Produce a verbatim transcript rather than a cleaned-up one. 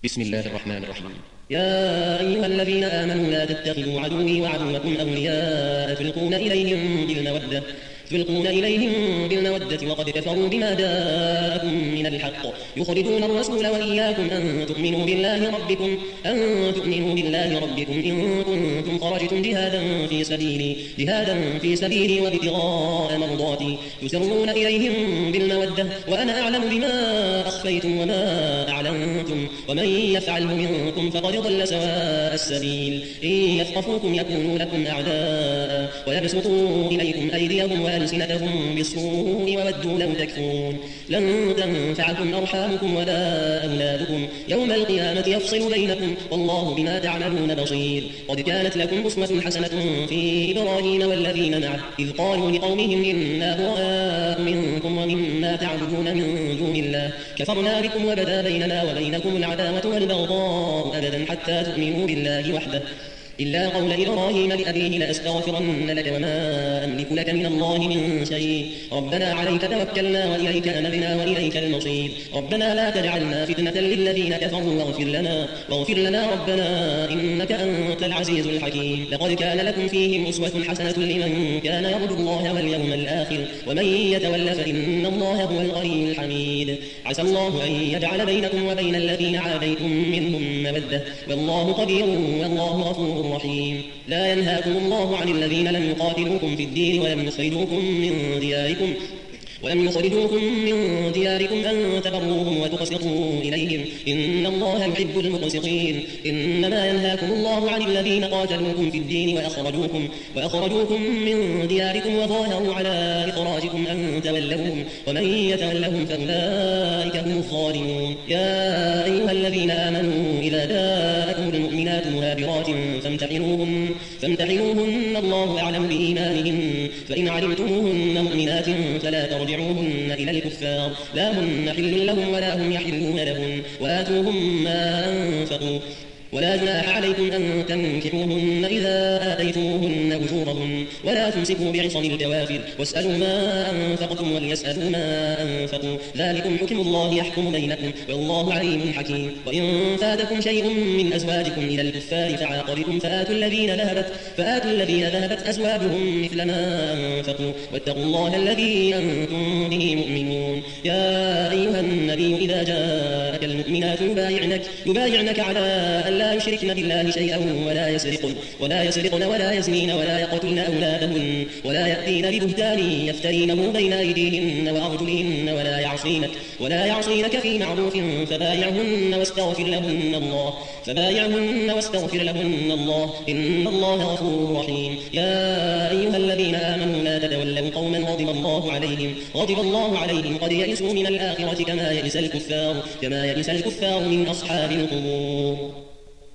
بسم الله الرحمن الرحيم. يا أيها الذين آمنوا لا تتخذوا عدوي وعدوكم أولياء تلقون إليهم بالمودة تلقون إليهم بالمودة وقد كفروا بما جاءكم من الحق يخرجون الرسول وإياكم أن تؤمنوا بالله ربكم أن تؤمنوا بالله ربكم إن كنتم خرجتم جهادا في سبيلي جهادا في سبيلي وابتغاء مرضاتي تسرون إليهم بالمودة وأنا أعلم بما أخفيتم وما أعلنتم ومن يفعله منكم فقد ضل سواء السبيل إن يثقفوكم يكونوا لكم أعداء ويبسطوا إليكم أيديهم وألسنتهم بالسوء وودوا لو تكفرون لن تنفعكم أرحامكم ولا أولادكم يوم القيامة يفصل بينكم والله بما تعملون بصير قد كانت لكم أسوة حسنة في إبراهيم والذين معه إذ قالوا لقومهم إنا براء منكم ومما تعبدون من دون الله كفرنا بكم وبدا بيننا وبينكم العداوة والبغضاء أبدا حتى تؤمنوا بالله وحده إلا قول إبراهيم لأبيه لأستغفرن لك وما أملك لك من الله من شيء ربنا عليك توكلنا وإليك أنبنا وإليك المصير ربنا لا تجعلنا فتنة للذين كفروا واغفر لنا واغفر لنا ربنا إنك أنت العزيز الحكيم لقد كان لكم فيهم أسوة حسنة لمن كان يرجو الله واليوم الآخر ومن يتول فإن الله هو الغني الحميد عسى الله أن يجعل بينكم وبين الذين عاديتم منهم مودة والله قدير والله غفور رحيم لا ينهاكم الله عن الذين لم يقاتلوكم في الدين ولم يخرجوكم من دياركم ولم يخرجوكم من دياركم أن تبروهم وتقسطوا إليهم إن الله يحب المقسطين إنما ينهاكم الله عن الذين قاتلوكم في الدين وأخرجوكم, وأخرجوكم من دياركم وظاهروا على إخراجكم أن تولوهم ومن يتولهم فأولئك هم الظالمون يا أيها الذين آمنوا إذا جاءكم المؤمنات مهاجرات فامتحنوهن, فامتحنوهن الله أعلم بإيمانهن فإن علمتموهن مؤمنات فلا ترجعوهن ترجعوهن إلى الكفار لا هن حل لهم ولا هم يحلون لهم وآتوهم ما أنفقوا ولا جناح عليكم أن تنكحوهن إذا آتيتموهن أجورهن ولا تمسكوا بعصم الكوافر واسألوا ما أنفقتم وليسألوا ما أنفقوا ذلكم حكم الله يحكم بينكم والله عليم حكيم وإن فاتكم شيء من أزواجكم إلى الكفار فعاقبتم فآتوا الذين ذهبت فآتوا الذين ذهبت أزواجهم مثل ما أنفقوا واتقوا الله الذي أنتم به مؤمنون يا أيها النبي إذا جاءك المؤمنات يبايعنك يبايعنك على أن لا يشركن بالله شيئا ولا يسرقن ولا يسرقن ولا يزنين ولا يقتلن أولادهن ولا يأتين ببهتان يفترينه بين أيديهن وأرجلهن ولا يعصينك ولا يعصينك في معروف فبايعهن واستغفر لهن الله فبايعهن واستغفر لهن الله إن الله غفور رحيم يا أيها الذين آمنوا لا تتولوا قوما غضب الله عليهم غضب الله عليهم قد يئسوا من الآخرة كما يئس الكفار كما يئس الكفار من أصحاب القبور.